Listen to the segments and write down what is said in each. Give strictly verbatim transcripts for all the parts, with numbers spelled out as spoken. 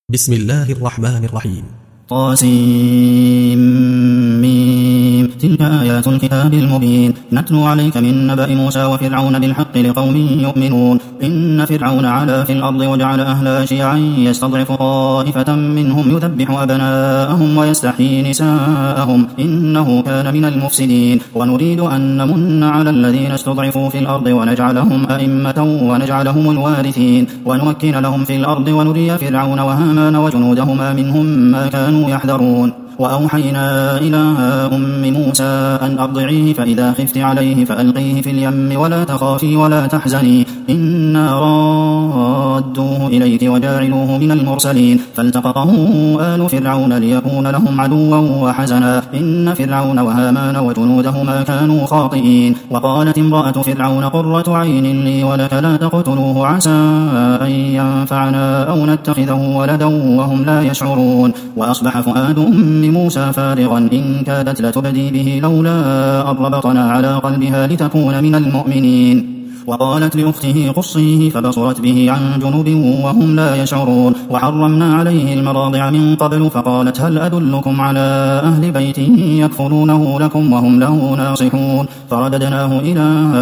بسم الله الرحمن الرحيم. طاسيم ميم. تلك آيات الكتاب المبين نتلو عليك من نبأ موسى وفرعون بالحق لقوم يؤمنون. إن فرعون علا في الأرض وجعل أهلها شيعا يستضعف طائفة منهم يذبح أبناءهم ويستحيي نساءهم إنه كان من المفسدين. ونريد أن نمن على الذين استضعفوا في الأرض ونجعلهم أئمة ونجعلهم الوارثين ونمكن لهم في الأرض ونري فرعون وهامان وجنودهما منهم ما كانوا يحذرون. وأوحينا إلى أم موسى أن أرضعيه فإذا خفت عليه فألقيه في اليم ولا تخافي ولا تحزني إنا رادوه إليك وجاعلوه من المرسلين. فالتقطه آل فرعون ليكون لهم عدوا وحزنا إن فرعون وهامان وجنودهما كانوا خاطئين. وقالت امرأة فرعون قرة عين لي ولك لا تقتلوه عسى أن ينفعنا أو نتخذه ولدا وهم لا يشعرون. وأصبح فؤاد أم موسى فارغا إن كادت لتبدي به لولا أن ربطنا على قلبها لتكون من المؤمنين. وقالت لأخته قصيه فبصرت به عن جنوب وهم لا يشعرون. وحرمنا عليه المراضع من قبل فقالت هل أدلكم على أهل بيت يكفلونه لكم وهم له ناصحون. فرددناه إلى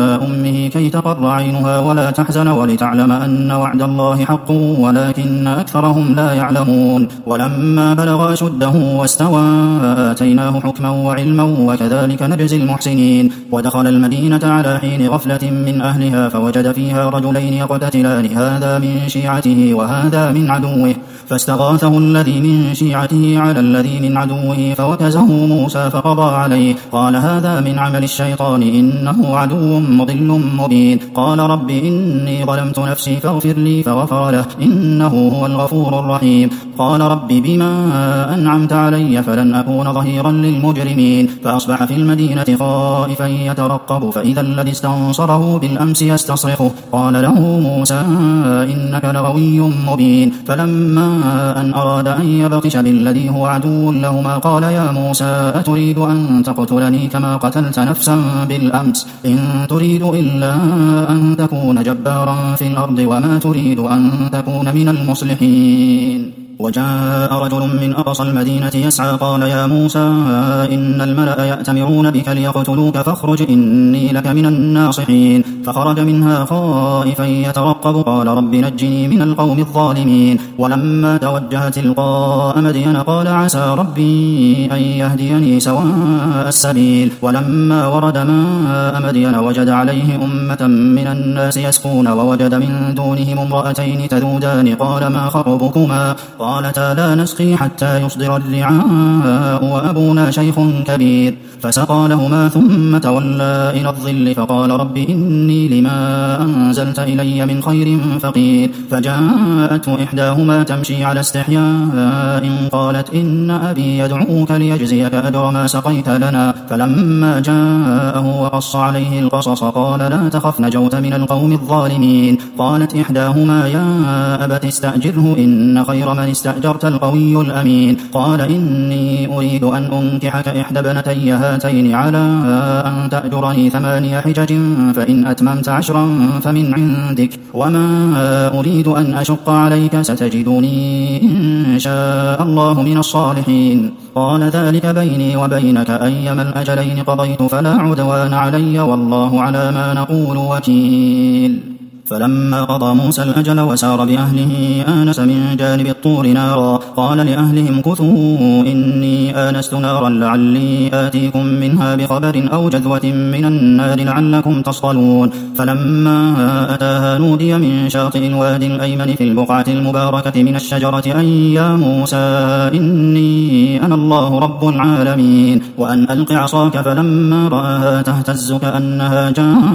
أمه كي تقر عينها ولا تحزن ولتعلم أن وعد الله حق ولكن أكثرهم لا يعلمون. ولما بلغ أشده واستوى آتيناه حكما وعلما وكذلك نجزي المحسنين. ودخل المدينة على حين غفلة من أهلها فوجد فيها رجلين يقتتلان هذا من شيعته وهذا من عدوه فاستغاثه الذي من شيعته على الذي من عدوه فوكزه موسى فقضى عليه قال هذا من عمل الشيطان إنه عدو مضل مبين. قال رب إني ظلمت نفسي فاغفر لي فغفر له إنه هو الغفور الرحيم. قال رب بما أنعمت علي فلن أكون ظهيرا للمجرمين. فأصبح في المدينة خائفا يترقب فإذا الذي استنصره بالأمس يستصرخه قال له موسى إنك لغوي مبين. فلما أن أراد أن يبطش بالذي هو عدو لهما قال يا موسى أتريد أن تقتلني كما قتلت نفسا بالأمس إن تريد إلا أن تكون جبارا في الأرض وما تريد أن تكون من المصلحين. وجاء رجل من أقصى المدينة يسعى قال يا موسى إن الملأ يأتمرون بك ليقتلوك فاخرج إني لك من الناصحين. فخرج منها خائفا يترقب قال رب نجني من القوم الظالمين. ولما توجه تلقاء مدين قال عسى ربي أن يهديني سواء السبيل. ولما ورد ماء مدين وجد عليه أمة من الناس يسقون ووجد من دونهم امرأتين تذودان قال ما خطبكما قالتا لا نسقي حتى يصدر الرعاء وأبونا شيخ كبير. فسقى لهما ثم تولى إلى الظل فقال رب إني لما أنزلت إلي من خير فقير. فجاءته إحداهما تمشي على استحياء قالت إن أبي يدعوك ليجزيك أجر ما سقيت لنا. فلما جاءه وقص عليه القصص قال لا تخف نجوت من القوم الظالمين. قالت إحداهما يا أبت استأجره إن خير من استأجرت القوي الأمين. قال إني أريد أن أنكحك إحدى ابنتي هاتين على أن تأجرني ثماني حجج فإن أتممت عشرا فمن عندك وما أريد أن أشق عليك ستجدني إن شاء الله من الصالحين. قال ذلك بيني وبينك أيما الأجلين قضيت فلا عدوان علي والله على ما نقول وكيل. فلما قضى موسى الأجل وسار بأهله آنس من جانب الطور نارا قال لأهلهم كثوا إني آنست نارا لعلي آتيكم منها بخبر أو جذوة من النار لعلكم تصطلون. فلما أتاها نودي من شاطئ الوادي الأيمن في البقعة المباركة من الشجرة أن يا موسى إني أنا الله رب العالمين وأن ألق عصاك. فلما رآها تهتز كأنها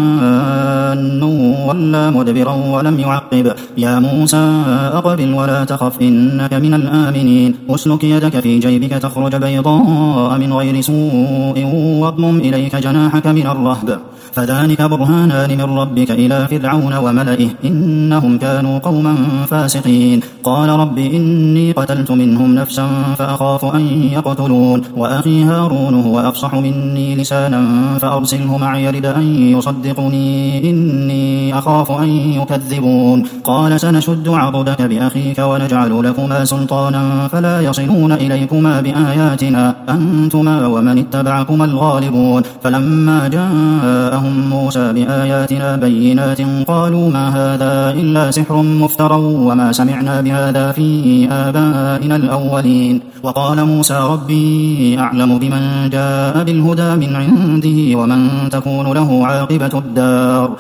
جان ولا مدبرا ولم يعقب يا موسى أقبل ولا تخف إنك من الآمنين. أسلك يدك في جيبك تخرج بيضاء من غير سوء واضمم إليك جناحك من الرهب فذلك برهانان من ربك إلى فرعون وملئه إنهم كانوا قوما فاسقين. قال رب إني قتلت منهم نفسا فأخاف أن يقتلون وأخي هارون هو أفصح مني لسانا فأرسله معي يرد أن يصدقني إني أخاف أن يكذبون قال سنشد عضدك بأخيك ونجعل لكما سلطانا فلا يصلون إليكما بآياتنا أنتما ومن اتبعكما الغالبون فلما جاءهم موسى بآياتنا بينات قالوا ما هذا إلا سحر مفترى وما سمعنا بهذا في آبائنا الأولين وقال موسى ربي أعلم بمن جاء بالهدى من عنده ومن تكون له عاقبة الدار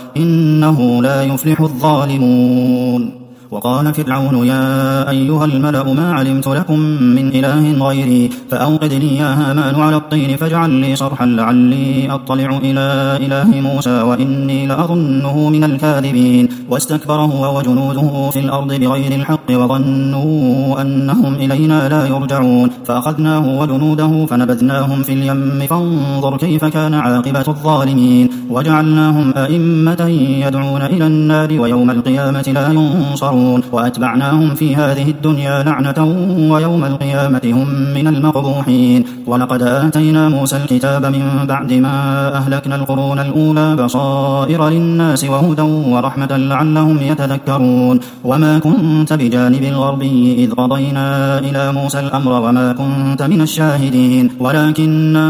إنه لا يفلح الظالمون وقال فرعون يا أيها الملأ ما علمت لكم من إله غيري فأوقد لي يا هامان على الطين فاجعل لي صرحا لعلي أطلع إلى إله موسى وإني لأظنه من الكاذبين واستكبر هو وجنوده في الأرض بغير الحق وظنوا أنهم إلينا لا يرجعون فأخذناه وجنوده فنبذناهم في اليم فانظر كيف كان عاقبة الظالمين وجعلناهم أئمة يدعون إلى النار ويوم القيامة لا ينصرون وأتبعناهم في هذه الدنيا لعنة ويوم القيامة هم من المقبوحين ولقد آتينا موسى الكتاب من بعد ما أهلكنا القرون الأولى بصائر للناس وهدى ورحمة لعلهم يتذكرون وما كنت بجانب الغربي إذ قضينا إلى موسى الأمر وما كنت من الشاهدين ولكننا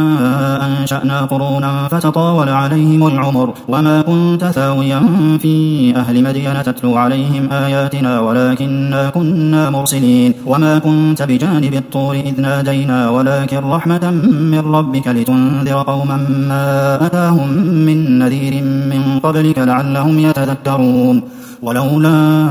أنشأنا قرونا فتطاول عليهم العمر وما كنت ثاويا في أهل مدين تتلو عليهم آياتنا ولكننا كنا مرسلين وما كنت بجانب الطور إذ نادينا ولكن رحمة من ربك لتنذر قوما ما أتاهم من نذير من قبلك لعلهم يتذكرون ولولا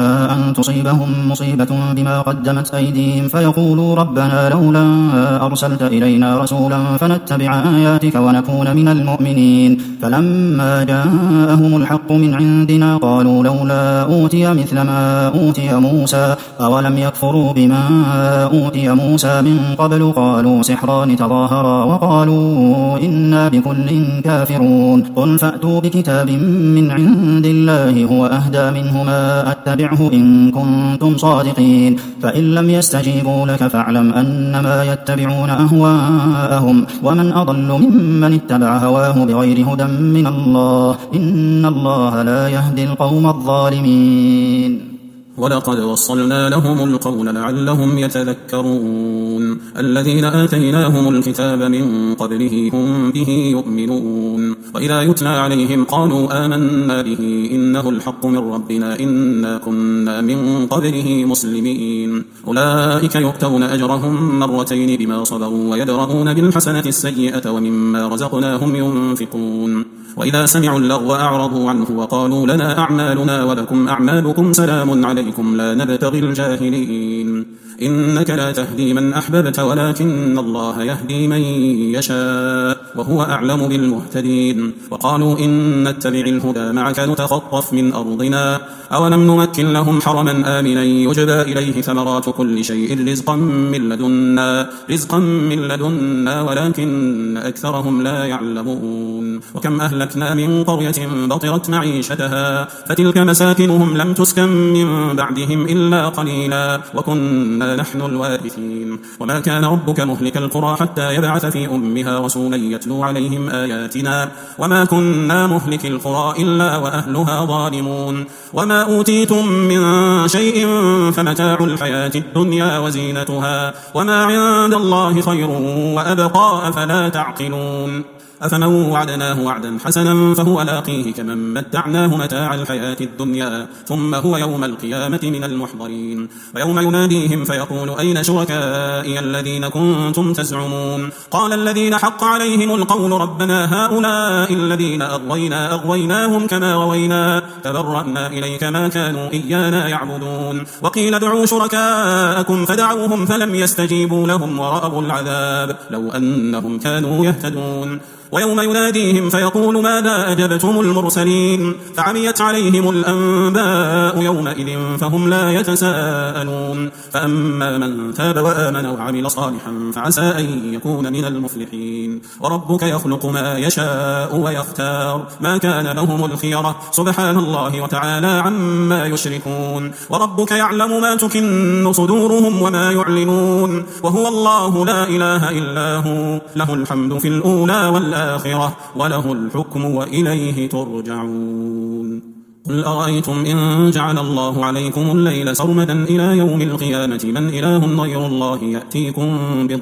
أن تصيبهم مصيبة بما قدمت أيديهم فيقولوا ربنا لولا أرسلت إلينا رسولا فنتبع آياتك ونكون من المؤمنين فلما جاءهم الحق من عندنا قالوا لولا أوتي مثل ما أوتي موسى أولم يكفروا بما أوتي موسى من قبل قالوا سحران تظاهرا وقالوا إنا بكل كافرون قل فأتوا بكتاب من عند الله هو أهدى منه ما أتبعه إن كنتم صادقين فإن لم يستجيبوا لك فاعلم أنما يتبعون أهواءهم ومن أضل ممن اتبع هواه بغير هدى من الله إن الله لا يهدي القوم الظالمين ولقد وصلنا لهم القول لعلهم يتذكرون الذين آتيناهم الكتاب من قبله هم به يؤمنون وإذا يتلى عليهم قالوا آمنا به إنه الحق من ربنا إنا كنا من قبله مسلمين أولئك يؤتون أجرهم مرتين بما صبروا ويدرؤون بالحسنة السيئة ومما رزقناهم ينفقون وإذا سمعوا اللغو أعرضوا عنه وقالوا لنا أعمالنا ولكم أعمالكم سلام عليكم لا نبتغي الجاهلين إنك لا تهدي من أحببت ولكن الله يهدي من يشاء وهو أعلم بالمهتدين وقالوا إن نتبع الهدى معك نتخطف من أرضنا أولم نمكن لهم حرما آمنا يجبى إليه ثمرات كل شيء رزقا من لدنا رزقا من لدنا ولكن أكثرهم لا يعلمون وكم أهلكنا من قرية بطرت معيشتها فتلك مساكنهم لم تسكن من بعدهم إلا قليلا وكنا نحن الوارثين وما كان ربك مهلك القرى حتى يبعث في أمها رسولا يتلو عليهم آياتنا وما كنا مهلك القرى إلا وأهلها ظالمون وما أوتيتم من شيء فمتاع الحياة الدنيا وزينتها وما عند الله خير وأبقى أفلا تعقلون أفمن وعدناه وعدا حسنا فهو لاقيه كمن متعناه متاع الحياة الدنيا ثم هو يوم القيامة من المحضرين ويوم يناديهم فيقول أين شركائي الذين كنتم تزعمون قال الذين حق عليهم القول ربنا هؤلاء الذين أغوينا أغويناهم كما غوينا تبرأنا إليك ما كانوا إيانا يعبدون وقيل ادعوا شركاءكم فدعوهم فلم يستجيبوا لهم ورأوا العذاب لو أنهم كانوا يهتدون ويوم يناديهم فيقول ماذا أجبتم المرسلين فعميت عليهم الأنباء يومئذ فهم لا يتساءلون فأما من تاب وآمن وعمل صالحا فعسى أن يكون من المفلحين وربك يخلق ما يشاء ويختار ما كان لهم الخيرة سبحان الله وتعالى عما يشركون وربك يعلم ما تكن صدورهم وما يعلنون وهو الله لا إله إلا هو له الحمد في الأولى والآخرة وله الحكم وإليه ترجعون قل أرأيتم إن جعل الله عليكم الليل سرمدا إلى يوم القيامة من إله غير الله يأتيكم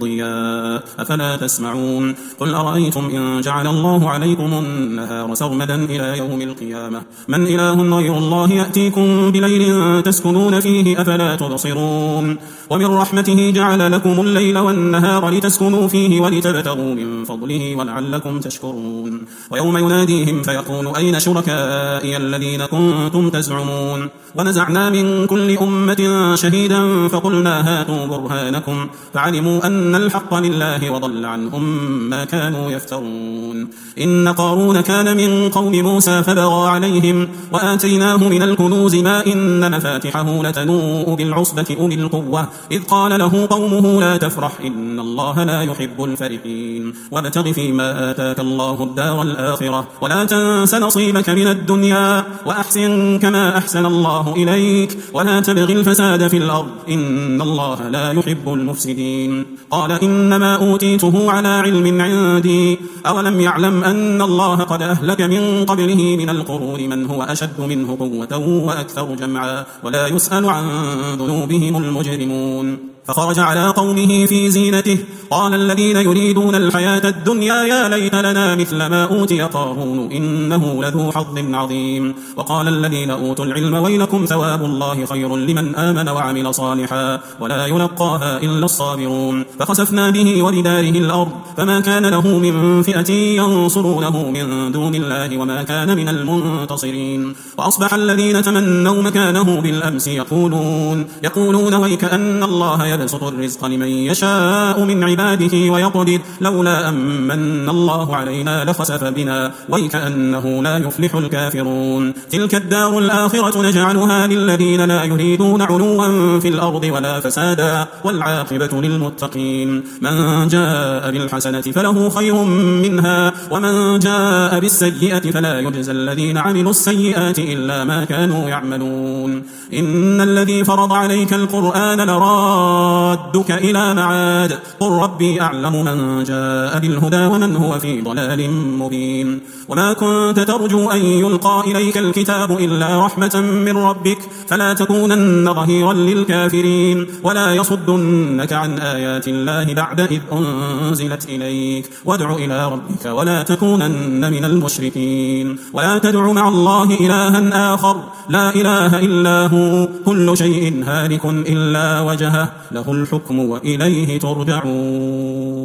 بضياء أفلا تسمعون قل أرأيتم إن جعل الله عليكم النهار سرمدا إلى يوم القيامة من إله غير الله يأتيكم بليل تسكنون فيه أفلا تبصرون ومن رحمته جعل لكم الليل والنهار لتسكنوا فيه ولتبتغوا من فضله ولعلكم تشكرون ويوم يناديهم فيقول أين شركائي الذين كنتم تزعمون ونزعنا من كل أمة شهيدا فقلنا هاتوا برهانكم فعلموا أن الحق لله وضل عنهم ما كانوا يفترون إن قارون كان من قوم موسى فبغى عليهم وآتيناه من الكنوز ما إن مفاتحه لتنوء بالعصبة أولي القوة إذ قال له قومه لا تفرح إن الله لا يحب الفرحين وابتغ فيما آتاك الله الدار الآخرة ولا تنس نصيبك من الدنيا وأحسن كما أحسن الله إليك ولا تبغ الفساد في الأرض إن الله لا يحب المفسدين قال إنما أوتيته على علم عندي أولم يعلم أن الله قد أهلك من قبله من القرون من هو أشد منه قوة وأكثر جمعا ولا يسأل عن ذنوبهم المجرمون فخرج على قومه في زينته قال الذين يريدون الحياة الدنيا يا ليت لنا مثل ما أوتي قارون إنه لذو حظ عظيم وقال الذين أوتوا العلم ويلكم ثواب الله خير لمن آمن وعمل صالحا ولا يلقاها إلا الصابرون فخسفنا به وبداره الأرض فما كان له من فئة ينصرونه من دون الله وما كان من المنتصرين وأصبح الذين تمنوا مكانه بالأمس يقولون يقولون ويكأن الله يبسط الرزق لمن يشاء من عباده ويقدر لولا أمن الله علينا لخسف بنا ويكأنه لا يفلح الكافرون تلك الدار الآخرة نجعلها للذين لا يريدون علوا في الأرض ولا فسادا والعاقبة للمتقين من جاء بالحسنة فله خير منها ومن جاء بالسيئة فلا يجزى الذين عملوا السيئات إلا ما كانوا يعملون إن الذي فرض عليك القرآن لرادك إلى معاد قل ربي أعلم من جاء بالهدى ومن هو في ضلال مبين وما كنت ترجو أن يلقى إليك الكتاب إلا رحمة من ربك فلا تكونن ظهيرا للكافرين ولا يصدنك عن آيات الله بعد إذ أنزلت إليك وادع إلى ربك ولا تكونن من المشركين ولا تدع مع الله إلها آخر لا إله إلا هو كل شيء هالك إلا وجهه له الحكم وإليه ترجعون